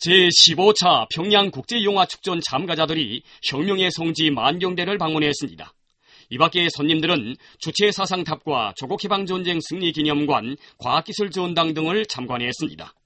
제15차 평양국제영화축전 참가자들이 혁명의 성지 만경대를 방문했습니다. 이 밖에 손님들은 주체사상탑과 조국해방전쟁 승리기념관, 과학기술전당 등을 참관했습니다.